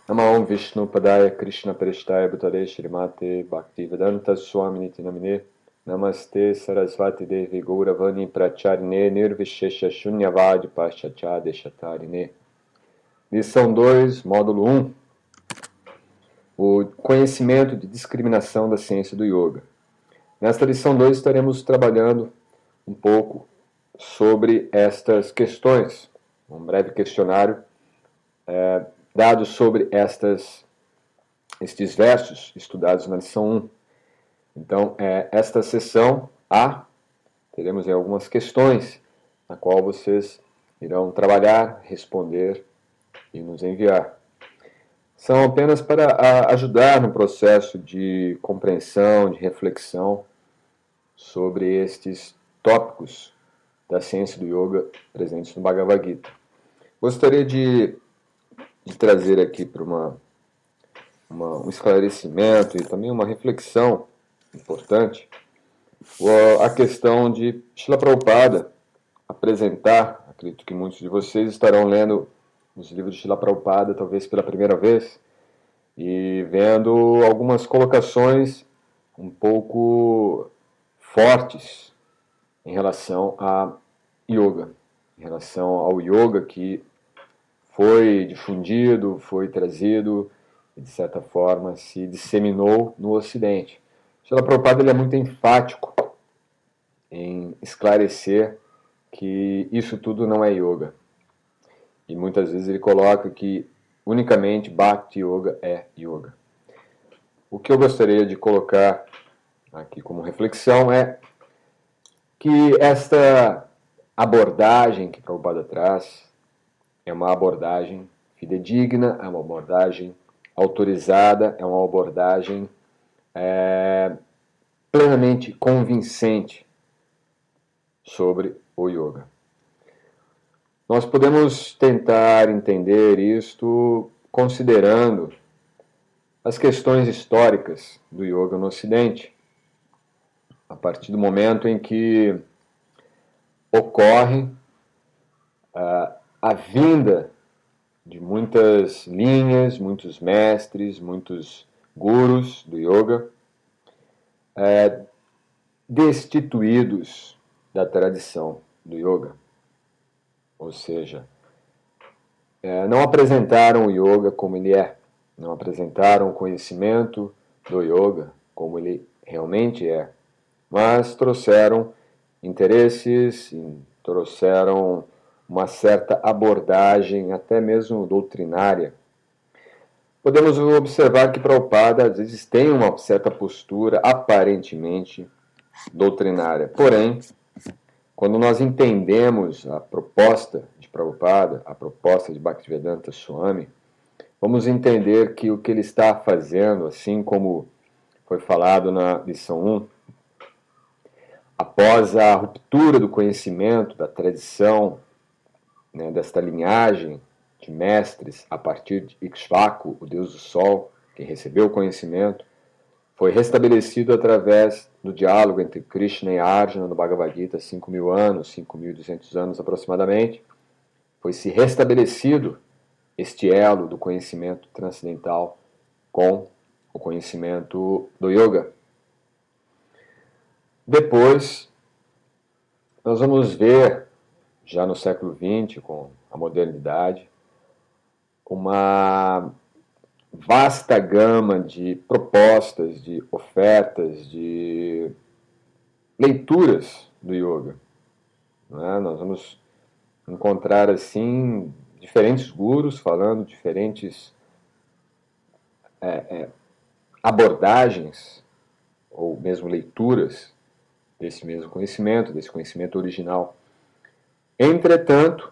Namo Vishnu Padaya Krishna Prestaya Bhutale Shrimate Bhaktivedanta Swami Niti Namine Namaste Sarasvati Devi Gauravani Pracharine Nirvishesha Shunyavadi Pashachade Shatarine. Lição 2, módulo 1. O conhecimento de discriminação da ciência do yoga. Nesta lição 2 estaremos trabalhando um pouco sobre estas questões. Um breve questionário dado sobre estes versos estudados na lição 1. Então, esta sessão A, teremos algumas questões na qual vocês irão trabalhar, responder e nos enviar. São apenas para ajudar no processo de compreensão, de reflexão sobre estes tópicos da ciência do yoga presentes no Bhagavad Gita. Gostaria de trazer aqui para um esclarecimento e também uma reflexão importante a questão de Srila Prabhupada apresentar, acredito que muitos de vocês estarão lendo os livros de Srila Prabhupada talvez pela primeira vez e vendo algumas colocações um pouco fortes em relação a yoga, em relação ao yoga que foi difundido, foi trazido e, de certa forma, se disseminou no Ocidente. Srila Prabhupada ele é muito enfático em esclarecer que isso tudo não é yoga. E muitas vezes ele coloca que unicamente Bhakti Yoga é yoga. O que eu gostaria de colocar aqui como reflexão é que esta abordagem que Prabhupada traz é uma abordagem fidedigna, é uma abordagem autorizada, é uma abordagem plenamente convincente sobre o yoga. Nós podemos tentar entender isto considerando as questões históricas do yoga no Ocidente, a partir do momento em que ocorre a vinda de muitas linhas, muitos mestres, muitos gurus do yoga, destituídos da tradição do yoga. Ou seja, não apresentaram o yoga como ele é, não apresentaram o conhecimento do yoga como ele realmente é, mas trouxeram interesses, trouxeram uma certa abordagem, até mesmo doutrinária. Podemos observar que Prabhupada às vezes tem uma certa postura aparentemente doutrinária. Porém, quando nós entendemos a proposta de Prabhupada, a proposta de Bhaktivedanta Swami, vamos entender que o que ele está fazendo, assim como foi falado na lição 1, após a ruptura do conhecimento, da tradição, desta linhagem de mestres a partir de Ikshvaku, o deus do sol, que recebeu o conhecimento, foi restabelecido através do diálogo entre Krishna e Arjuna no Bhagavad Gita, 5.000 anos, 5.200 anos aproximadamente, foi se restabelecido este elo do conhecimento transcendental com o conhecimento do yoga. Depois, nós vamos ver, já no século XX, com a modernidade, uma vasta gama de propostas, de ofertas, de leituras do yoga. Nós vamos encontrar, assim, diferentes gurus falando diferentes abordagens, ou mesmo leituras, desse mesmo conhecimento, desse conhecimento original. Entretanto,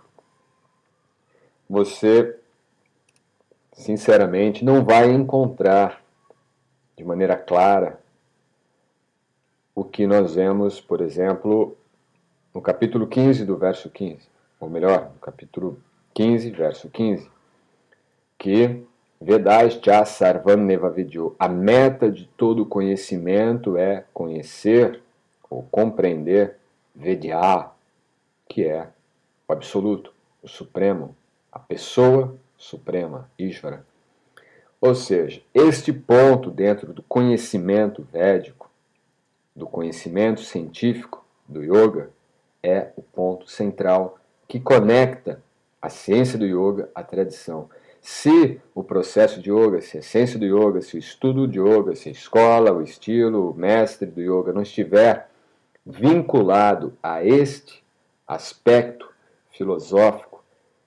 você, sinceramente, não vai encontrar de maneira clara o que nós vemos, por exemplo, no capítulo 15 do verso 15, ou melhor, no capítulo 15, verso 15, que Vedascha Sarvam Neva Vidyo, a meta de todo conhecimento é conhecer ou compreender Vedya, que é o absoluto, o supremo, a pessoa suprema, Ishvara. Ou seja, este ponto dentro do conhecimento védico, do conhecimento científico do yoga, é o ponto central que conecta a ciência do yoga à tradição. Se o processo de yoga, se a ciência do yoga, se o estudo de yoga, se a escola, o estilo, o mestre do yoga não estiver vinculado a este aspecto filosófico,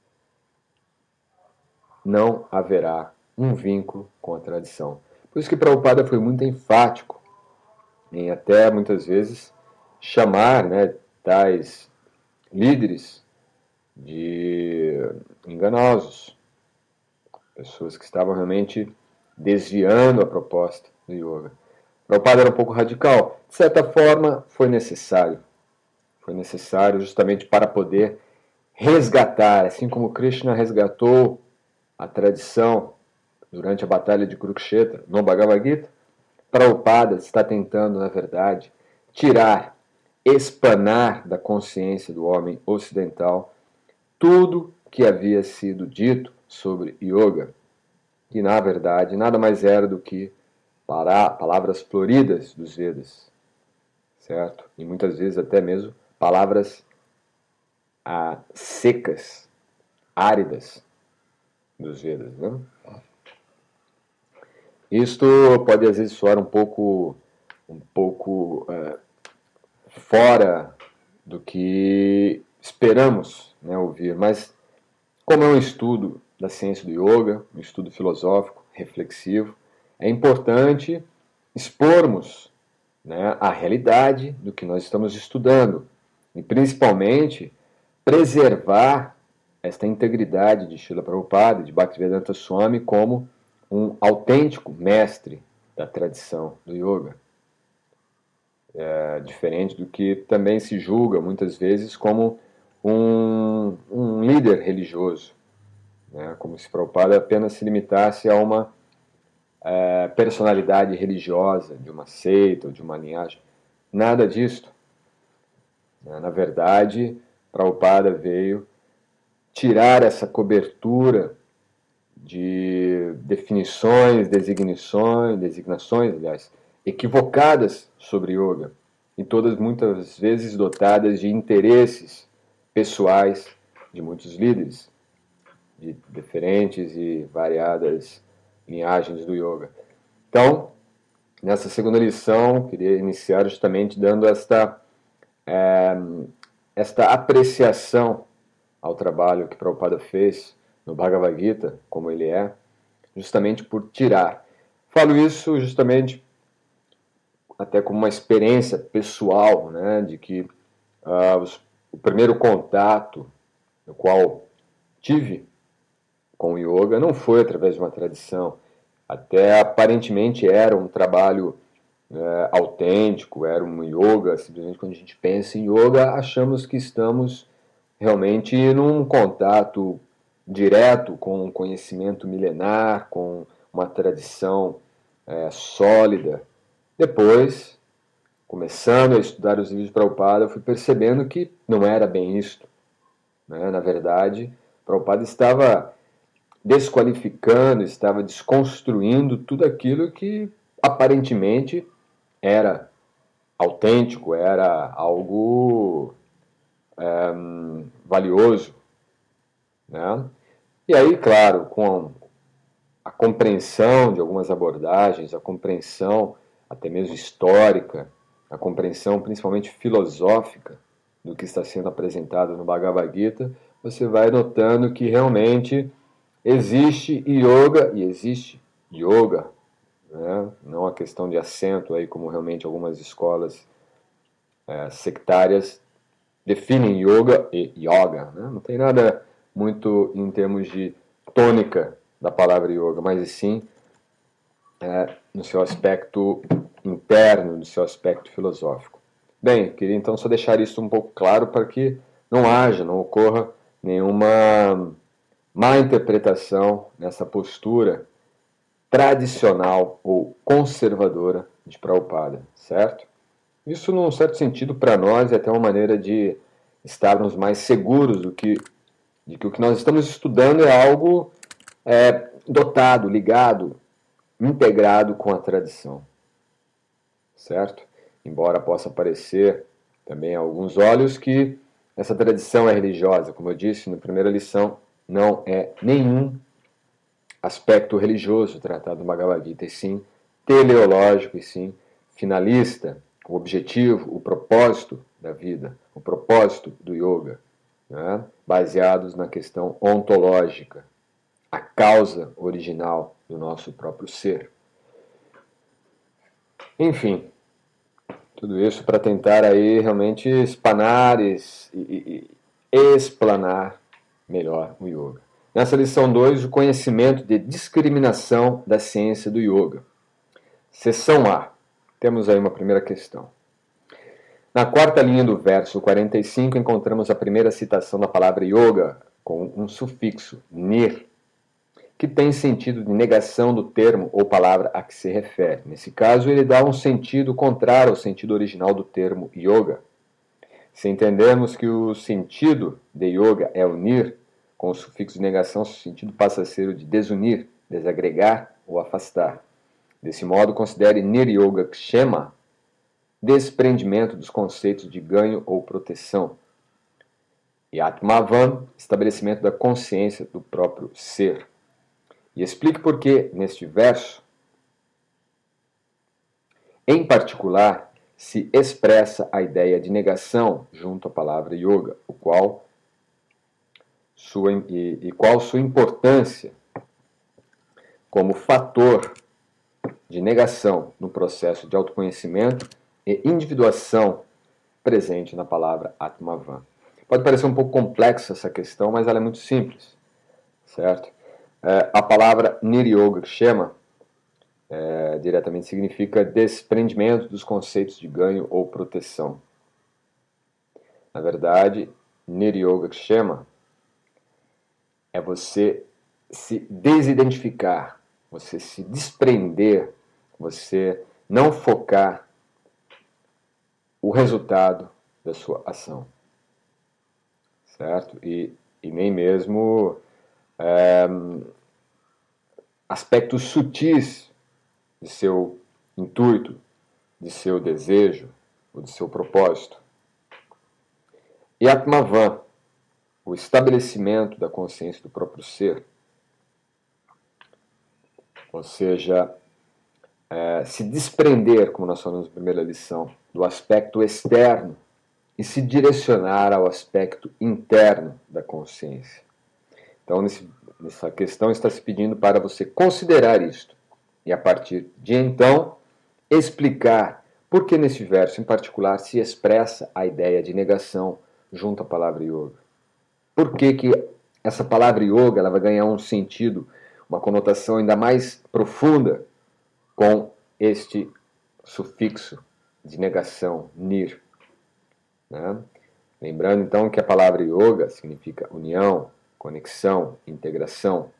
não haverá um vínculo com a tradição. Por isso que Prabhupada foi muito enfático em até muitas vezes chamar, né, tais líderes de enganosos, pessoas que estavam realmente desviando a proposta do yoga. Prabhupada era um pouco radical. De certa forma, foi necessário. Foi necessário justamente para poder resgatar, assim como Krishna resgatou a tradição durante a batalha de Kurukshetra, no Bhagavad Gita, Prabhupada está tentando, na verdade, tirar, espanar da consciência do homem ocidental tudo que havia sido dito sobre yoga, que na verdade nada mais era do que palavras floridas dos Vedas, certo? E muitas vezes até mesmo palavras secas, áridas dos Vedas, né? Isto pode às vezes soar um pouco fora do que esperamos, né, ouvir, mas como é um estudo da ciência do yoga, um estudo filosófico, reflexivo, é importante expormos, né, a realidade do que nós estamos estudando e principalmente preservar esta integridade de Srila Prabhupada e de Bhaktivedanta Swami como um autêntico mestre da tradição do yoga. Diferente do que também se julga muitas vezes como um líder religioso, né? Como se Prabhupada apenas se limitasse a uma personalidade religiosa de uma seita ou de uma linhagem. Nada disto. Na verdade, Prabhupada veio tirar essa cobertura de definições, designações, aliás, equivocadas sobre yoga, e todas muitas vezes dotadas de interesses pessoais de muitos líderes de diferentes e variadas linhagens do yoga. Então, nessa segunda lição, queria iniciar justamente dando esta apreciação ao trabalho que Prabhupada fez no Bhagavad Gita, como ele é, justamente por tirar. Falo isso justamente até como uma experiência pessoal, né, de que o primeiro contato no qual tive com o yoga não foi através de uma tradição, até aparentemente era um trabalho autêntico, era um yoga, simplesmente quando a gente pensa em yoga, achamos que estamos realmente num contato direto com um conhecimento milenar, com uma tradição sólida. Depois, começando a estudar os livros de Prabhupada, eu fui percebendo que não era bem isto, né? Na verdade, Prabhupada estava desqualificando, estava desconstruindo tudo aquilo que aparentemente era autêntico, era algo valioso, né? E aí, claro, com a compreensão de algumas abordagens, a compreensão até mesmo histórica, a compreensão principalmente filosófica do que está sendo apresentado no Bhagavad Gita, você vai notando que realmente existe yoga e existe yoga, né? Não a questão de acento aí como realmente algumas escolas sectárias definem yoga e yoga, né? Não tem nada muito em termos de tônica da palavra yoga, mas sim no seu aspecto interno, no seu aspecto filosófico. Bem, queria então só deixar isso um pouco claro para que não ocorra nenhuma má interpretação nessa postura tradicional ou conservadora de Prabhupada, certo? Isso, num certo sentido, para nós é até uma maneira de estarmos mais seguros de que o que nós estamos estudando é algo dotado, ligado integrado com a tradição, certo? Embora possa parecer também a alguns olhos que essa tradição é religiosa, como eu disse na primeira lição, não é nenhum aspecto religioso tratado no Bhagavad Gita, e sim teleológico, e sim finalista, o objetivo, o propósito da vida, o propósito do yoga, né? Baseados na questão ontológica, a causa original do nosso próprio ser. Enfim, tudo isso para tentar aí realmente espanar e explanar melhor o yoga. Nessa lição 2, o conhecimento de discriminação da ciência do yoga. Seção A. Temos aí uma primeira questão. Na quarta linha do verso 45, encontramos a primeira citação da palavra yoga com um sufixo, nir, que tem sentido de negação do termo ou palavra a que se refere. Nesse caso, ele dá um sentido contrário ao sentido original do termo yoga. Se entendermos que o sentido de yoga é unir, com o sufixo de negação, o sentido passa a ser o de desunir, desagregar ou afastar. Desse modo, considere Nir-Yoga Kshema desprendimento dos conceitos de ganho ou proteção. E Atmavan, estabelecimento da consciência do próprio ser. E explique por que, neste verso, em particular, se expressa a ideia de negação junto à palavra yoga, qual sua importância como fator de negação no processo de autoconhecimento e individuação presente na palavra Atmavan. Pode parecer um pouco complexa essa questão, mas ela é muito simples, certo? A palavra Nir-Yoga Kshema diretamente significa desprendimento dos conceitos de ganho ou proteção. Na verdade, Nir-Yoga Kshema é você se desidentificar, você se desprender, você não focar o resultado da sua ação, certo? E nem mesmo aspectos sutis de seu intuito, de seu desejo, ou de seu propósito. E Atmavan, o estabelecimento da consciência do próprio ser, ou seja, se desprender, como nós falamos na primeira lição, do aspecto externo e se direcionar ao aspecto interno da consciência. Então, nessa questão está se pedindo para você considerar isto e, a partir de então, explicar por que nesse verso em particular se expressa a ideia de negação junto à palavra yoga. Por que essa palavra yoga ela vai ganhar um sentido, uma conotação ainda mais profunda com este sufixo de negação, nir. Né? Lembrando então que a palavra yoga significa união, conexão, integração.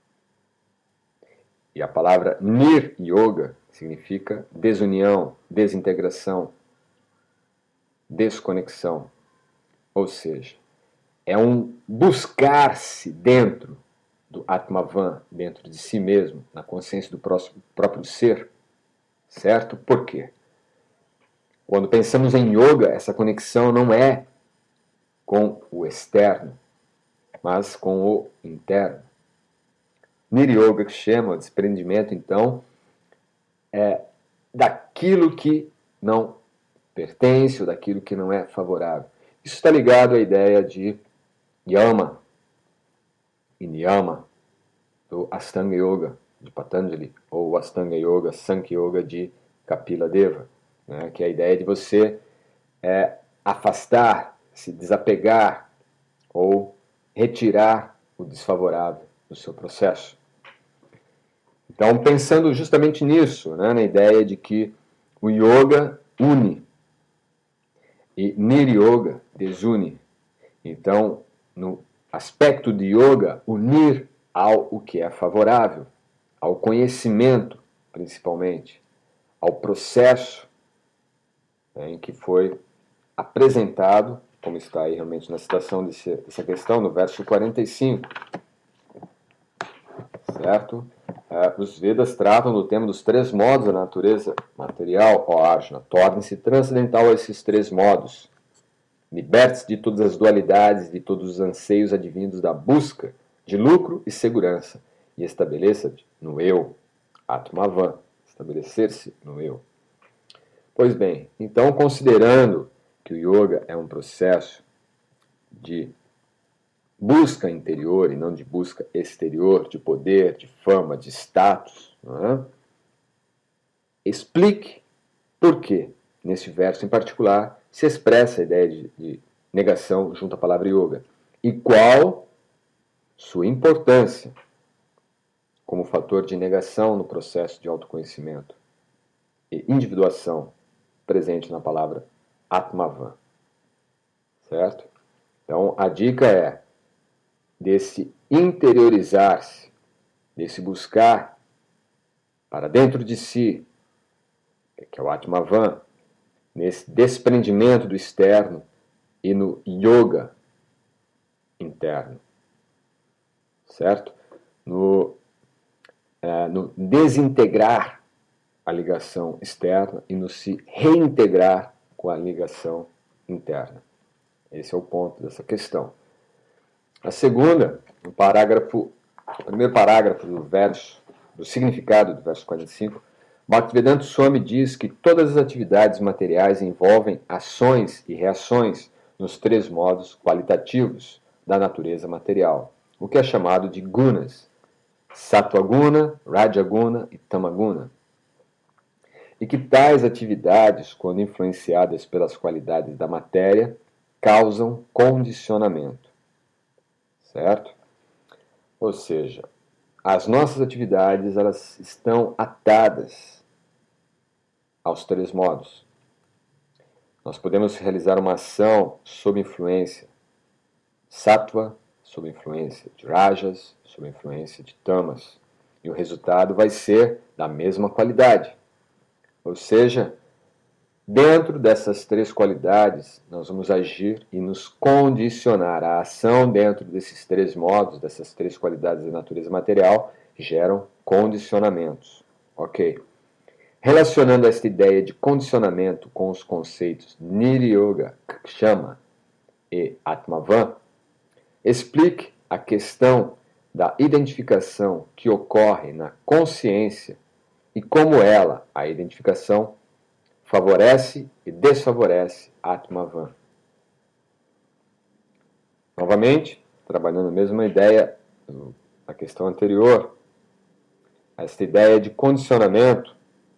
E a palavra nir-yoga significa desunião, desintegração, desconexão. Ou seja, é um buscar-se dentro do Atmavan, dentro de si mesmo, na consciência do próprio ser, certo? Por quê? Quando pensamos em yoga, essa conexão não é com o externo, mas com o interno. Nir-Yoga Kshema, o desprendimento, então, é daquilo que não pertence ou daquilo que não é favorável. Isso está ligado à ideia de Yama e Niyama, do Ashtanga Yoga de Patanjali, ou Ashtanga Yoga, Sankhya Yoga de Kapila Deva, né? Que é a ideia de você afastar, se desapegar ou retirar o desfavorável do seu processo. Então, pensando justamente nisso, né, na ideia de que o yoga une e nir-yoga desune. Então, no aspecto de yoga, unir ao o que é favorável, ao conhecimento, principalmente, ao processo em que foi apresentado, como está aí realmente na citação dessa questão, no verso 45, certo? Os Vedas tratam do tema dos 3 modos da natureza material, ó Arjuna. Torne-se transcendental a esses 3 modos. Liberte-se de todas as dualidades, de todos os anseios advindos da busca de lucro e segurança, e estabeleça-te no eu, Atmavan, estabelecer-se no eu. Pois bem, então, considerando que o yoga é um processo de busca interior e não de busca exterior, de poder, de fama, de status, não é? Explique por que, nesse verso em particular, se expressa a ideia de negação junto à palavra yoga e qual sua importância como fator de negação no processo de autoconhecimento e individuação presente na palavra Atmavan. Certo? Então, a dica é desse interiorizar-se, desse buscar para dentro de si, que é o Atmavan, nesse desprendimento do externo e no yoga interno. Certo? No desintegrar a ligação externa e no se reintegrar com a ligação interna. Esse é o ponto dessa questão. A segunda, o primeiro parágrafo do verso, do significado do verso 45, Bhaktivedanta Swami diz que todas as atividades materiais envolvem ações e reações nos 3 modos qualitativos da natureza material, o que é chamado de gunas, Sattva-guna, Raja-guna e Tama-guna. E que tais atividades, quando influenciadas pelas qualidades da matéria, causam condicionamento. Certo? Ou seja, as nossas atividades elas estão atadas aos 3 modos. Nós podemos realizar uma ação sob influência sattva, sob influência de rajas, sob influência de tamas. E o resultado vai ser da mesma qualidade. Ou seja, dentro dessas 3 qualidades, nós vamos agir e nos condicionar. A ação dentro desses 3 modos, dessas 3 qualidades da natureza material, geram condicionamentos. Ok. Relacionando esta ideia de condicionamento com os conceitos Niryoga, Kshama e Atmavan, explique a questão da identificação que ocorre na consciência e como ela, a identificação, favorece e desfavorece Atmavan. Novamente, trabalhando a mesma ideia da questão anterior, esta ideia de condicionamento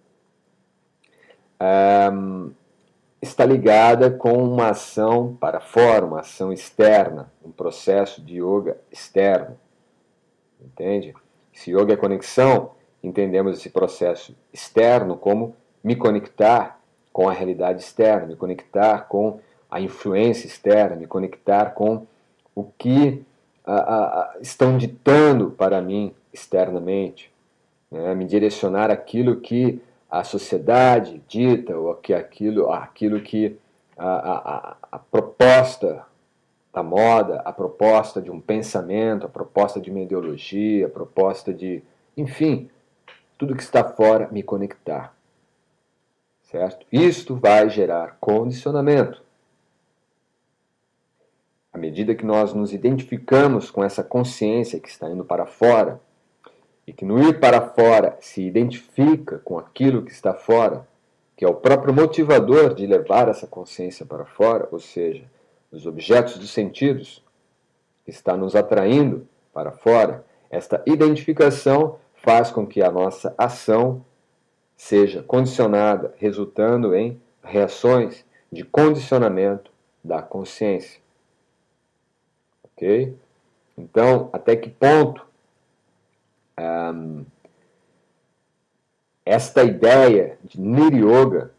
está ligada com uma ação para fora, uma ação externa, um processo de yoga externo. Entende? Se yoga é conexão, entendemos esse processo externo como me conectar com a realidade externa, me conectar com a influência externa, me conectar com o que estão ditando para mim externamente, né? Me direcionar aquilo que a sociedade dita, ou aquilo que a proposta da moda, a proposta de um pensamento, a proposta de uma ideologia, a proposta de, enfim, tudo que está fora, me conectar. Certo? Isto vai gerar condicionamento. À medida que nós nos identificamos com essa consciência que está indo para fora, e que no ir para fora se identifica com aquilo que está fora, que é o próprio motivador de levar essa consciência para fora, ou seja, os objetos dos sentidos, que está nos atraindo para fora, esta identificação faz com que a nossa ação seja condicionada, resultando em reações de condicionamento da consciência. Ok? Então, até que ponto esta ideia de Niryoga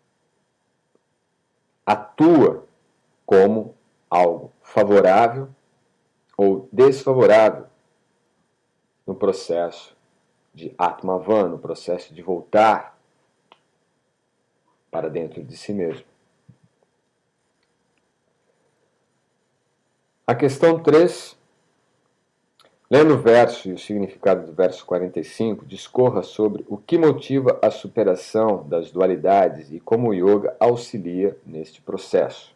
atua como algo favorável ou desfavorável no processo de Atmavan, no processo de voltar para dentro de si mesmo. A questão 3, Lendo o verso e o significado do verso 45, discorra sobre o que motiva a superação das dualidades e como o yoga auxilia neste processo.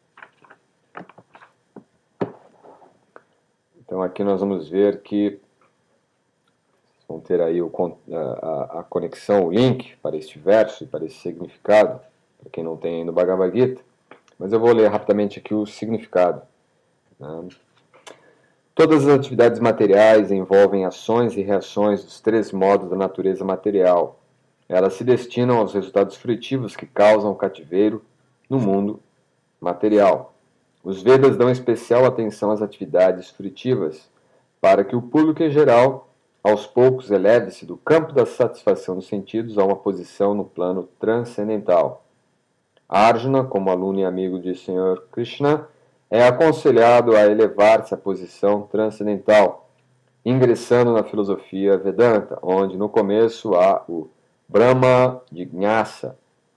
Então aqui nós vamos ver que vão ter aí a conexão, o link para este verso e para esse significado, para quem não tem ainda o Bhagavad Gita, mas eu vou ler rapidamente aqui o significado. Todas as atividades materiais envolvem ações e reações dos três modos da natureza material. Elas se destinam aos resultados frutivos que causam cativeiro no mundo material. Os Vedas dão especial atenção às atividades frutivas, para que o público em geral, aos poucos, eleve-se do campo da satisfação dos sentidos a uma posição no plano transcendental. Arjuna, como aluno e amigo de Sr. Krishna, é aconselhado a elevar-se à posição transcendental, ingressando na filosofia Vedanta, onde no começo há o Brahma Jignasa,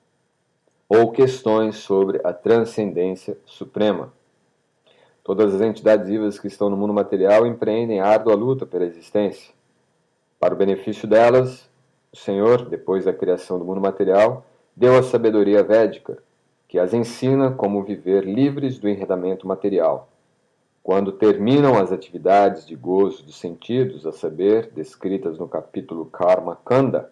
ou questões sobre a transcendência suprema. Todas as entidades vivas que estão no mundo material empreendem árdua luta pela existência. Para o benefício delas, o Senhor, depois da criação do mundo material, deu a sabedoria védica, que as ensina como viver livres do enredamento material. Quando terminam as atividades de gozo dos sentidos, a saber, descritas no capítulo Karma Kanda,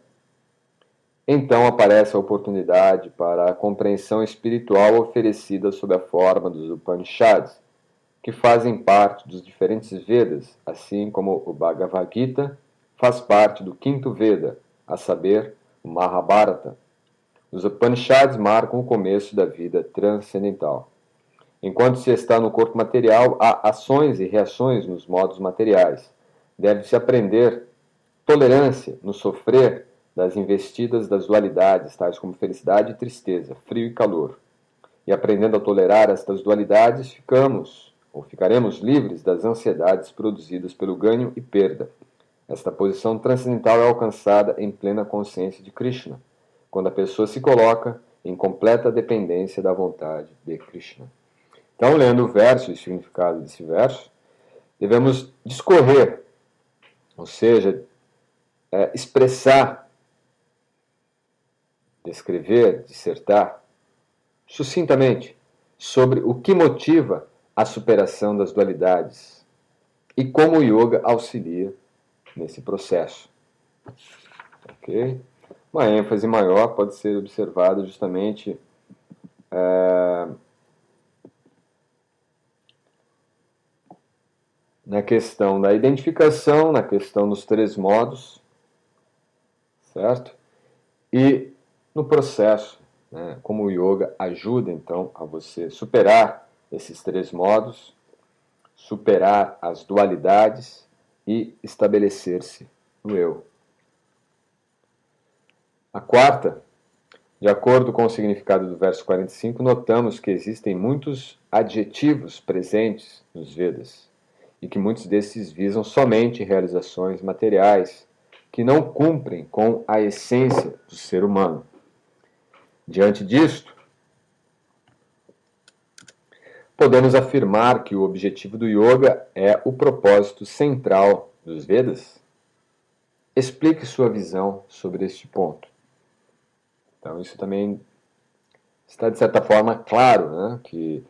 então aparece a oportunidade para a compreensão espiritual oferecida sob a forma dos Upanishads, que fazem parte dos diferentes Vedas, assim como o Bhagavad Gita faz parte do quinto Veda, a saber, o Mahabharata. Os Upanishads marcam o começo da vida transcendental. Enquanto se está no corpo material, há ações e reações nos modos materiais. Deve-se aprender tolerância no sofrer das investidas das dualidades, tais como felicidade e tristeza, frio e calor. E aprendendo a tolerar estas dualidades, ficaremos livres das ansiedades produzidas pelo ganho e perda. Esta posição transcendental é alcançada em plena consciência de Krishna, quando a pessoa se coloca em completa dependência da vontade de Krishna. Então, lendo o verso e o significado desse verso, devemos discorrer, ou seja, expressar, descrever, dissertar, sucintamente, sobre o que motiva a superação das dualidades e como o yoga auxilia nesse processo. Ok? Uma ênfase maior pode ser observada justamente na questão da identificação, na questão dos três modos, certo? E no processo, né, como o yoga ajuda então a você superar esses três modos, superar as dualidades e estabelecer-se no eu. A quarta, de acordo com o significado do verso 45, notamos que existem muitos adjetivos presentes nos Vedas e que muitos desses visam somente realizações materiais que não cumprem com a essência do ser humano. Diante disto, podemos afirmar que o objetivo do yoga é o propósito central dos Vedas? Explique sua visão sobre este ponto. Então, isso também está, de certa forma, claro, né, que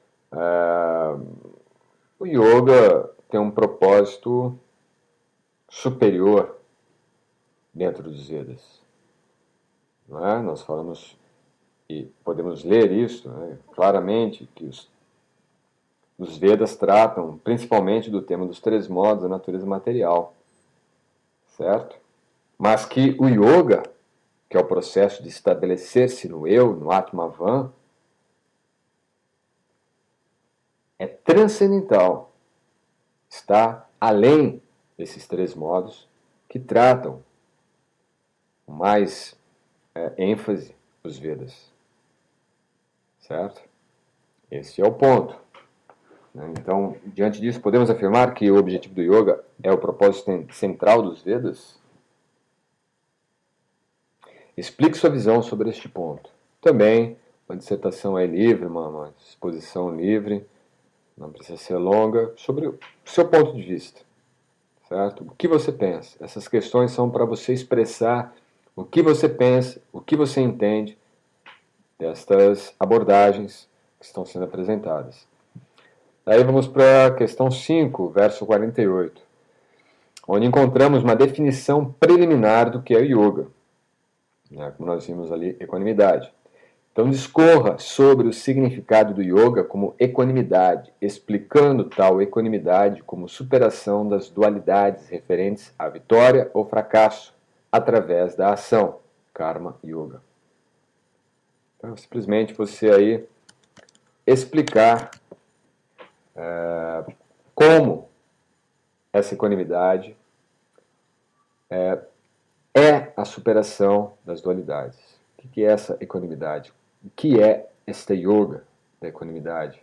o yoga tem um propósito superior dentro dos Vedas. Não é? Nós falamos, e podemos ler isso, né, claramente, que os Vedas tratam principalmente do tema dos três modos da natureza material, certo? Mas que o yoga, que é o processo de estabelecer-se no eu, no Atmavan, é transcendental, está além desses três modos que tratam com mais ênfase os Vedas, certo? Esse é o ponto. Então, diante disso, podemos afirmar que o objetivo do yoga é o propósito central dos Vedas? Explique sua visão sobre este ponto. Também, uma dissertação é livre, uma exposição livre, não precisa ser longa, sobre o seu ponto de vista. certo? O que você pensa? Essas questões são para você expressar o que você pensa, o que você entende destas abordagens que estão sendo apresentadas. Aí vamos para a questão 5, verso 48, onde encontramos uma definição preliminar do que é yoga, né, como nós vimos ali, equanimidade. Então, discorra sobre o significado do yoga como equanimidade, explicando tal equanimidade como superação das dualidades referentes à vitória ou fracasso através da ação, karma yoga. Então, simplesmente você aí explicar como essa equanimidade é a superação das dualidades. O que é essa equanimidade? O que é esta yoga da equanimidade?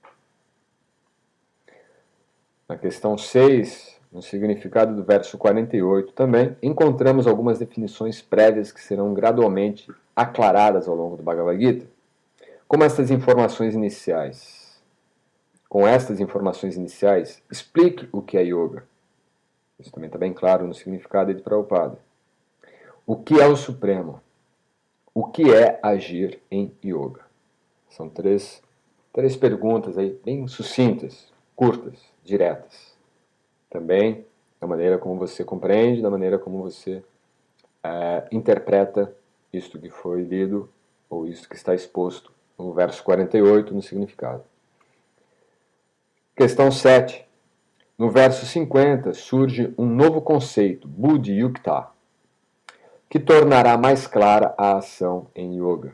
Na questão 6, no significado do verso 48, também encontramos algumas definições prévias que serão gradualmente aclaradas ao longo do Bhagavad Gita. Como estas informações iniciais? Com estas informações iniciais, explique o que é yoga. Isso também está bem claro no significado de Prabhupada. O que é o Supremo? O que é agir em yoga? São três perguntas aí bem sucintas, curtas, diretas. Também da maneira como você compreende, da maneira como você interpreta isto que foi lido ou isto que está exposto no verso 48 no significado. Questão 7. No verso 50 surge um novo conceito, Buddhi Yukta, que tornará mais clara a ação em yoga.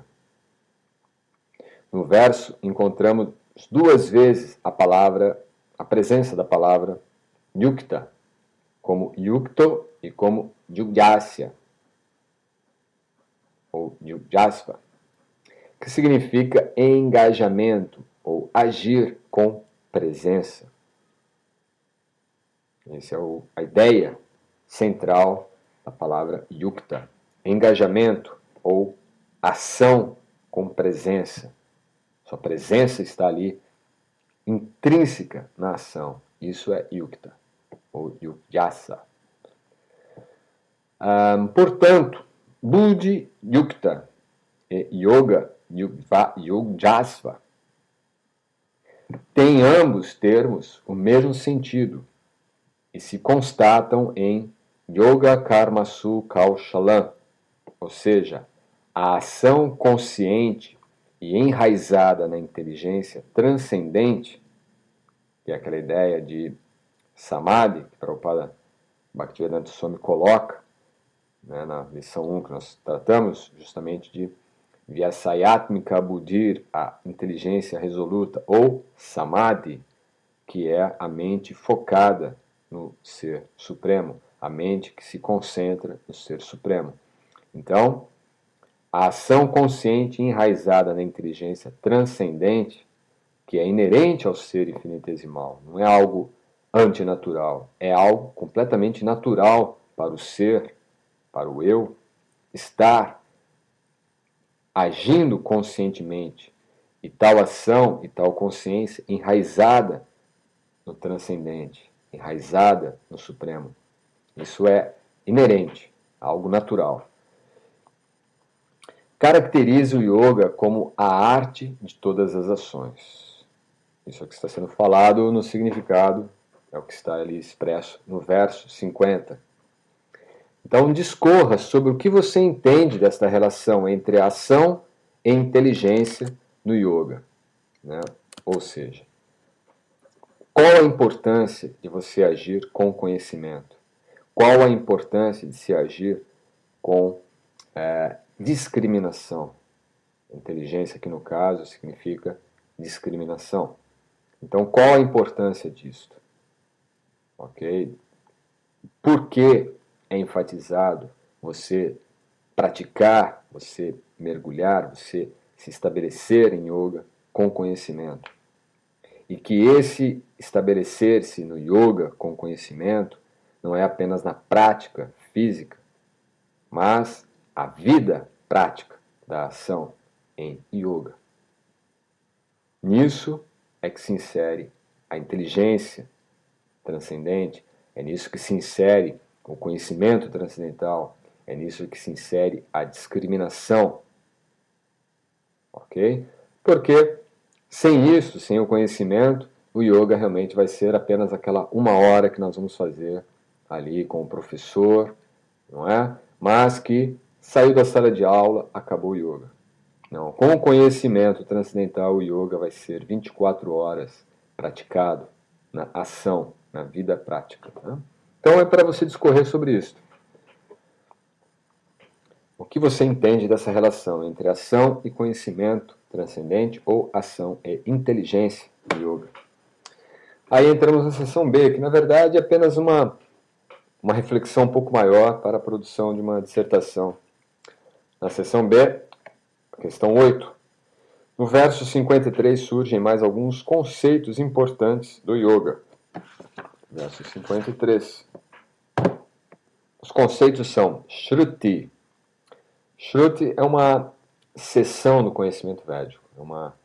No verso encontramos 2 vezes a presença da palavra yukta, como yukto e como yugyasya, ou yugyasva, que significa engajamento ou agir com presença. Essa é a ideia central da palavra yukta, engajamento ou ação com presença. Sua presença está ali intrínseca na ação. Isso é yukta, ou yugyasa. Portanto, Buddhi Yukta e Yoga Yugyasva têm ambos termos o mesmo sentido e se constatam em Yoga Karmasu Kaushalam, ou seja, a ação consciente e enraizada na inteligência transcendente, que é aquela ideia de Samadhi, que Prabhupada Bhaktivedanta Swami coloca, né, na lição 1 que nós tratamos, justamente de Vyasayatmika Buddhir, a inteligência resoluta, ou Samadhi, que é a mente focada no Ser Supremo, a mente que se concentra no Ser Supremo. Então, a ação consciente enraizada na inteligência transcendente, que é inerente ao ser infinitesimal, não é algo antinatural, é algo completamente natural para o ser, para o eu, estar agindo conscientemente, e tal ação e tal consciência enraizada no transcendente, enraizada no Supremo. Isso é inerente, algo natural. Caracteriza o yoga como a arte de todas as ações. Isso é o que está sendo falado no significado, é o que está ali expresso no verso 50. Então, discorra sobre o que você entende desta relação entre a ação e inteligência no yoga, né? Ou seja, qual a importância de você agir com conhecimento? Qual a importância de se agir com discriminação? Inteligência, aqui no caso, significa discriminação. Então, qual a importância disto? Ok? Por que é enfatizado você praticar, você mergulhar, você se estabelecer em yoga com conhecimento? E que esse estabelecer-se no yoga com conhecimento não é apenas na prática física, mas a vida prática da ação em yoga. Nisso é que se insere a inteligência transcendente, É nisso que se insere o conhecimento transcendental, é nisso que se insere a discriminação, ok? Porque sem isso, sem o conhecimento, o yoga realmente vai ser apenas aquela 1 hora que nós vamos fazer ali com o professor, não é? Mas que saiu da sala de aula, acabou o yoga. Não, com o conhecimento transcendental, o yoga vai ser 24 horas praticado na ação, na vida prática. Tá? Então é para você discorrer sobre isso. O que você entende dessa relação entre ação e conhecimento transcendente ou ação e inteligência no yoga? Aí entramos na seção B, que na verdade é apenas uma reflexão um pouco maior para a produção de uma dissertação. Na seção B, questão 8, no verso 53 surgem mais alguns conceitos importantes do yoga. Verso 53. Os conceitos são Shruti. Shruti é uma seção do conhecimento védico, é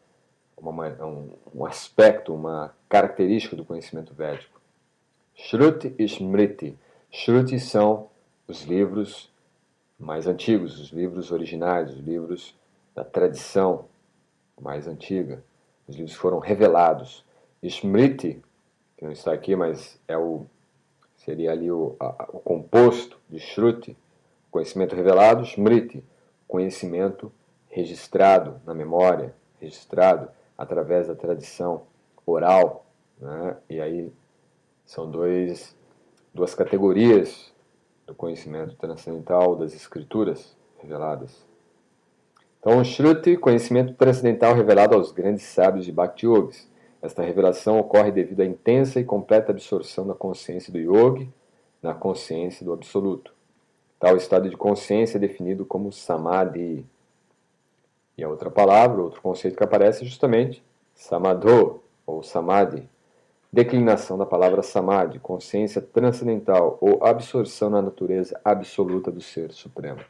um aspecto, uma característica do conhecimento védico. Shruti e Smriti. Shruti são os livros mais antigos, os livros originais, os livros da tradição mais antiga. Os livros foram revelados. Smriti, que não está aqui, mas seria ali o composto de Shruti, conhecimento revelado, Smriti, conhecimento registrado na memória, registrado através da tradição oral, né? E aí são duas categorias do conhecimento transcendental das escrituras reveladas. Então, Shruti, conhecimento transcendental revelado aos grandes sábios de Bhakti Yogis. Esta revelação ocorre devido à intensa e completa absorção da consciência do yogi na consciência do absoluto. Tal estado de consciência é definido como samadhi. E a outra palavra, outro conceito que aparece é justamente samadho, ou samadhi. Declinação da palavra samadhi, consciência transcendental ou absorção na natureza absoluta do Ser Supremo.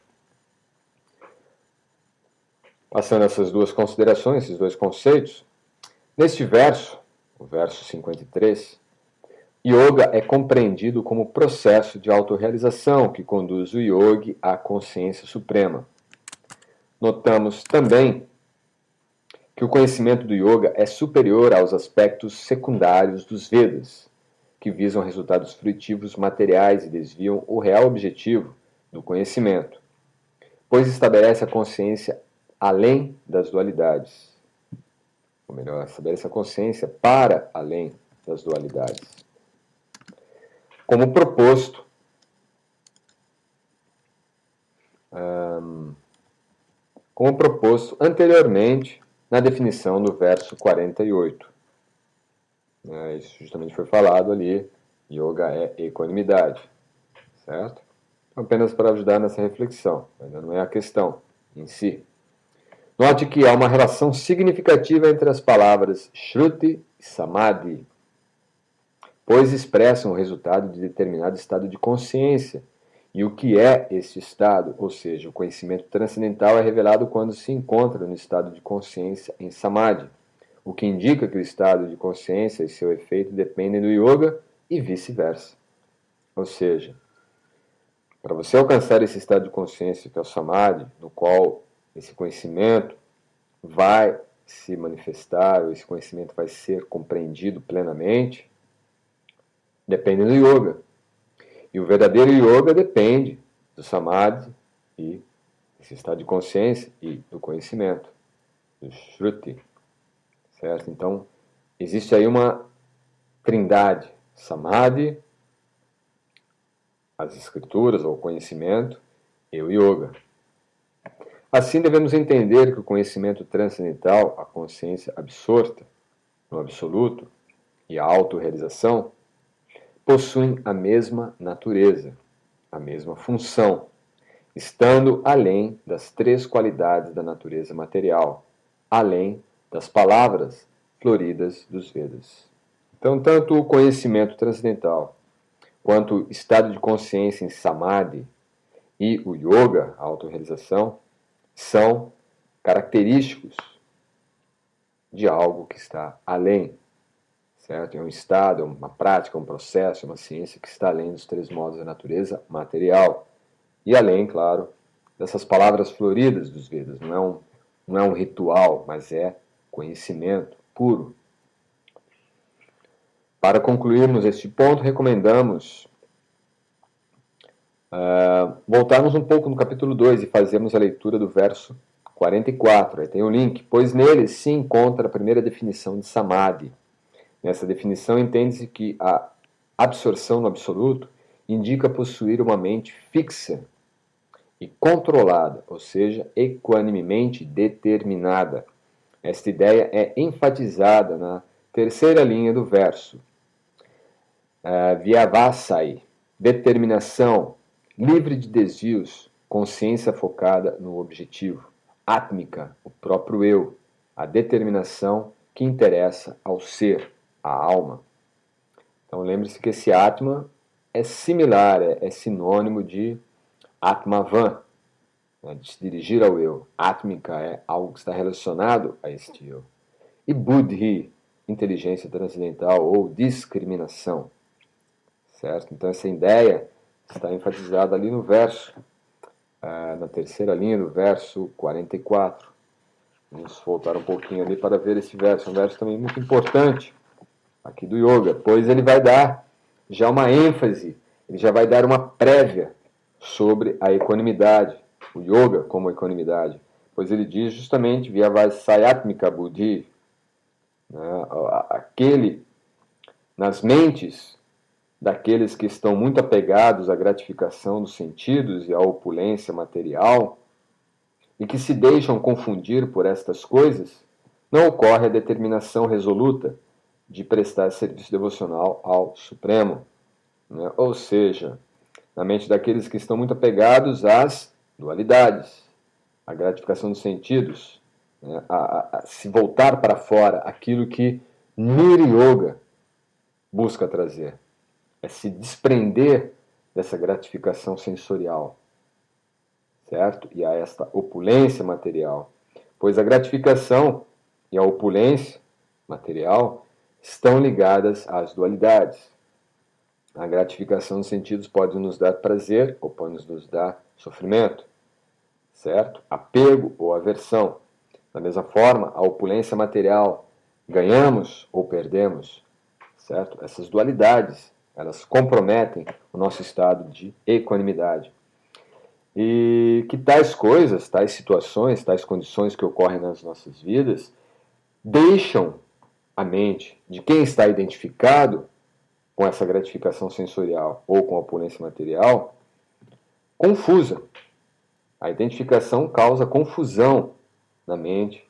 Passando essas duas considerações, esses dois conceitos, neste verso, o verso 53, yoga é compreendido como processo de autorrealização que conduz o yogi à consciência suprema. Notamos também que o conhecimento do yoga é superior aos aspectos secundários dos Vedas, que visam resultados fruitivos materiais e desviam o real objetivo do conhecimento, pois estabelece a consciência além das dualidades. Ou melhor, estabelece a consciência para além das dualidades. Como proposto anteriormente na definição do verso 48. Isso justamente foi falado ali, yoga é equanimidade, certo? Apenas para ajudar nessa reflexão, ainda não é a questão em si. Note que há uma relação significativa entre as palavras Shruti e Samadhi, pois expressam o resultado de determinado estado de consciência. E o que é esse estado? Ou seja, o conhecimento transcendental é revelado quando se encontra no estado de consciência em Samadhi, o que indica que o estado de consciência e seu efeito dependem do yoga e vice-versa. Ou seja, para você alcançar esse estado de consciência que é o Samadhi, no qual esse conhecimento vai se manifestar, ou esse conhecimento vai ser compreendido plenamente, depende do yoga. E o verdadeiro yoga depende do Samadhi e desse estado de consciência e do conhecimento, do Shruti. Certo? Então, existe aí uma trindade, Samadhi, as escrituras ou o conhecimento e o yoga. Assim, devemos entender que o conhecimento transcendental, a consciência absorta no absoluto e a autorrealização possuem a mesma natureza, a mesma função, estando além das 3 qualidades da natureza material, além das palavras floridas dos Vedas. Então, tanto o conhecimento transcendental quanto o estado de consciência em Samadhi e o yoga, a autorrealização, são característicos de algo que está além, certo? É um estado, é uma prática, um processo, uma ciência que está além dos três modos da natureza material. E além, claro, dessas palavras floridas dos Vedas. Não é um ritual, mas é conhecimento puro. Para concluirmos este ponto, recomendamos voltarmos um pouco no capítulo 2 e fazermos a leitura do verso 44. Aí tem o link, pois nele se encontra a primeira definição de Samadhi. Nessa definição entende-se que a absorção no absoluto indica possuir uma mente fixa e controlada, ou seja, equanimemente determinada. Esta ideia é enfatizada na terceira linha do verso. Vyavasai, determinação, livre de desvios, consciência focada no objetivo. Átmica, o próprio eu, a determinação que interessa ao ser, à alma. Então lembre-se que esse Atma é similar, é sinônimo de Atmavan, né, de se dirigir ao eu. Átmica é algo que está relacionado a este eu. E Buddhi, inteligência transcendental ou discriminação. Certo? Então essa ideia está enfatizada ali no verso, na terceira linha do verso 44. Vamos voltar um pouquinho ali para ver esse verso. Um verso também muito importante aqui do Yoga, pois ele vai dar já uma ênfase, ele já vai dar uma prévia sobre a equanimidade, o Yoga como equanimidade, pois ele diz justamente Vyavasayatmika Buddhi, né, aquele nas mentes daqueles que estão muito apegados à gratificação dos sentidos e à opulência material e que se deixam confundir por estas coisas, não ocorre a determinação resoluta de prestar serviço devocional ao Supremo. Né? Ou seja, na mente daqueles que estão muito apegados às dualidades, à gratificação dos sentidos, né? a se voltar para fora, aquilo que Nira Yoga busca trazer. É se desprender dessa gratificação sensorial, certo? E a esta opulência material. Pois a gratificação e a opulência material estão ligadas às dualidades. A gratificação dos sentidos pode nos dar prazer ou pode nos dar sofrimento, certo? Apego ou aversão. Da mesma forma, a opulência material, ganhamos ou perdemos, certo? Essas dualidades, elas comprometem o nosso estado de equanimidade. E que tais coisas, tais situações, tais condições que ocorrem nas nossas vidas deixam a mente de quem está identificado com essa gratificação sensorial ou com a opulência material confusa. A identificação causa confusão na mente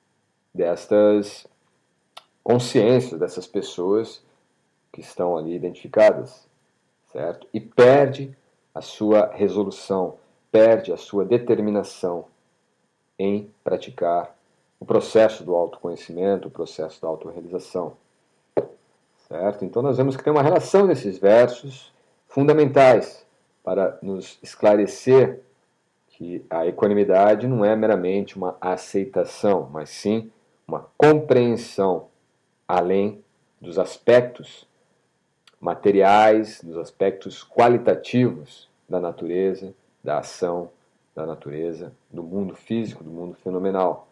destas consciências, dessas pessoas que estão ali identificadas, certo? E perde a sua resolução, perde a sua determinação em praticar o processo do autoconhecimento, o processo da autorrealização, certo? Então nós vemos que tem uma relação nesses versos fundamentais para nos esclarecer que a equanimidade não é meramente uma aceitação, mas sim uma compreensão além dos aspectos materiais, dos aspectos qualitativos da natureza, da ação da natureza, do mundo físico, do mundo fenomenal.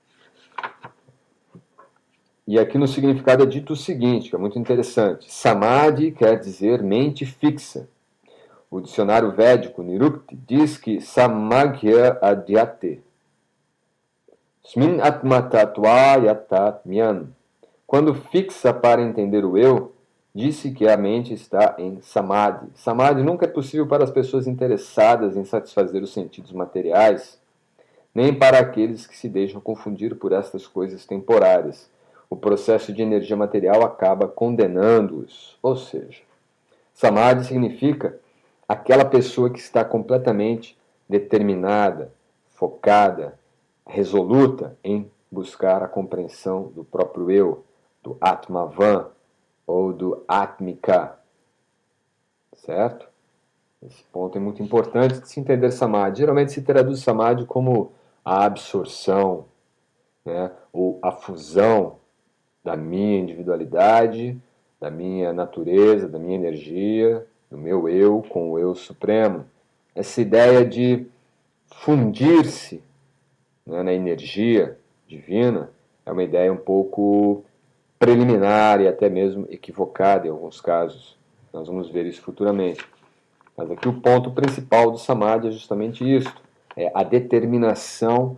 E aqui no significado é dito o seguinte, que é muito interessante. Samadhi quer dizer mente fixa. O dicionário védico Nirukti diz que Samagya Adyate Smin Atmatatva Yatatmyan. Quando fixa para entender o eu, disse que a mente está em Samadhi. Samadhi nunca é possível para as pessoas interessadas em satisfazer os sentidos materiais, nem para aqueles que se deixam confundir por estas coisas temporárias. O processo de energia material acaba condenando-os. Ou seja, Samadhi significa aquela pessoa que está completamente determinada, focada, resoluta em buscar a compreensão do próprio eu, do Atmavan ou do Atmika, certo? Esse ponto é muito importante de se entender Samadhi. Geralmente se traduz Samadhi como a absorção, né, ou a fusão da minha individualidade, da minha natureza, da minha energia, do meu eu com o eu supremo. Essa ideia de fundir-se, né, na energia divina é uma ideia um pouco preliminar e até mesmo equivocada em alguns casos. Nós vamos ver isso futuramente. Mas aqui o ponto principal do Samadhi é justamente isso, é a determinação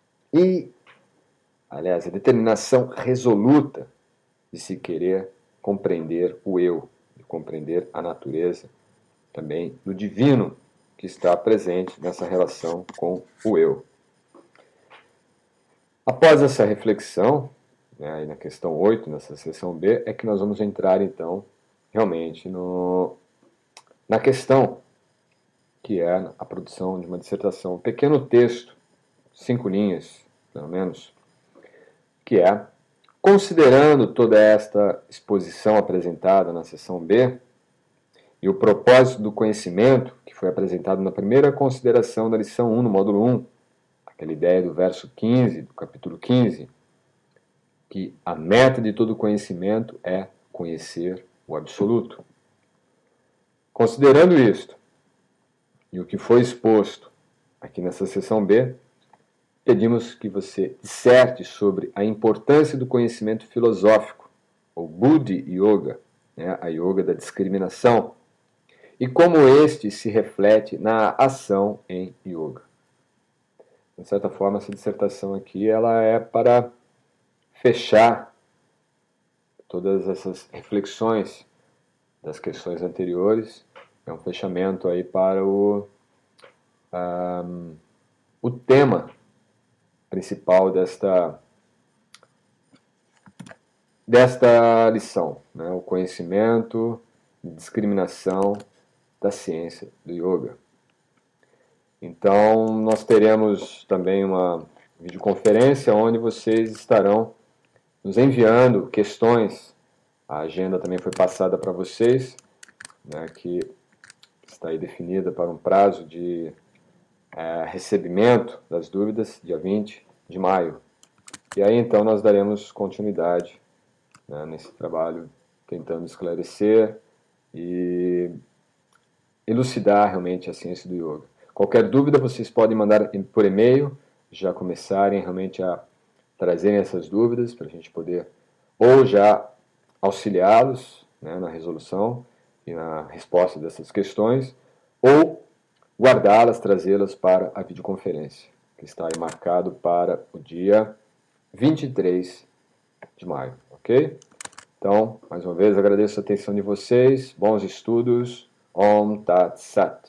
a determinação resoluta de se querer compreender o eu, de compreender a natureza também do divino que está presente nessa relação com o eu. Após essa reflexão, né, aí na questão 8, nessa seção B, é que nós vamos entrar então realmente na questão que é a produção de uma dissertação, um pequeno texto, 5 linhas, pelo menos, que é, considerando toda esta exposição apresentada na seção B, e o propósito do conhecimento, que foi apresentado na primeira consideração da lição 1, no módulo 1, aquela ideia do verso 15, do capítulo 15, que a meta de todo conhecimento é conhecer o absoluto. Considerando isto, e o que foi exposto aqui nessa seção B, pedimos que você disserte sobre a importância do conhecimento filosófico, ou Buddhi Yoga, né, a yoga da discriminação, e como este se reflete na ação em yoga. De certa forma, essa dissertação aqui ela é para fechar todas essas reflexões das questões anteriores. É um fechamento aí para o tema principal desta lição, né? O conhecimento e discriminação da ciência do yoga. Então, nós teremos também uma videoconferência onde vocês estarão nos enviando questões. A agenda também foi passada para vocês, né, que está aí definida para um prazo de recebimento das dúvidas, dia 20 de maio. E aí, então, nós daremos continuidade, né, nesse trabalho, tentando esclarecer e elucidar realmente a ciência do yoga. Qualquer dúvida vocês podem mandar por e-mail, já começarem realmente a trazerem essas dúvidas para a gente poder ou já auxiliá-los, né, na resolução e na resposta dessas questões, ou guardá-las, trazê-las para a videoconferência, que está aí marcado para o dia 23 de maio, ok? Então, mais uma vez, agradeço a atenção de vocês, bons estudos, Om Tat Sat.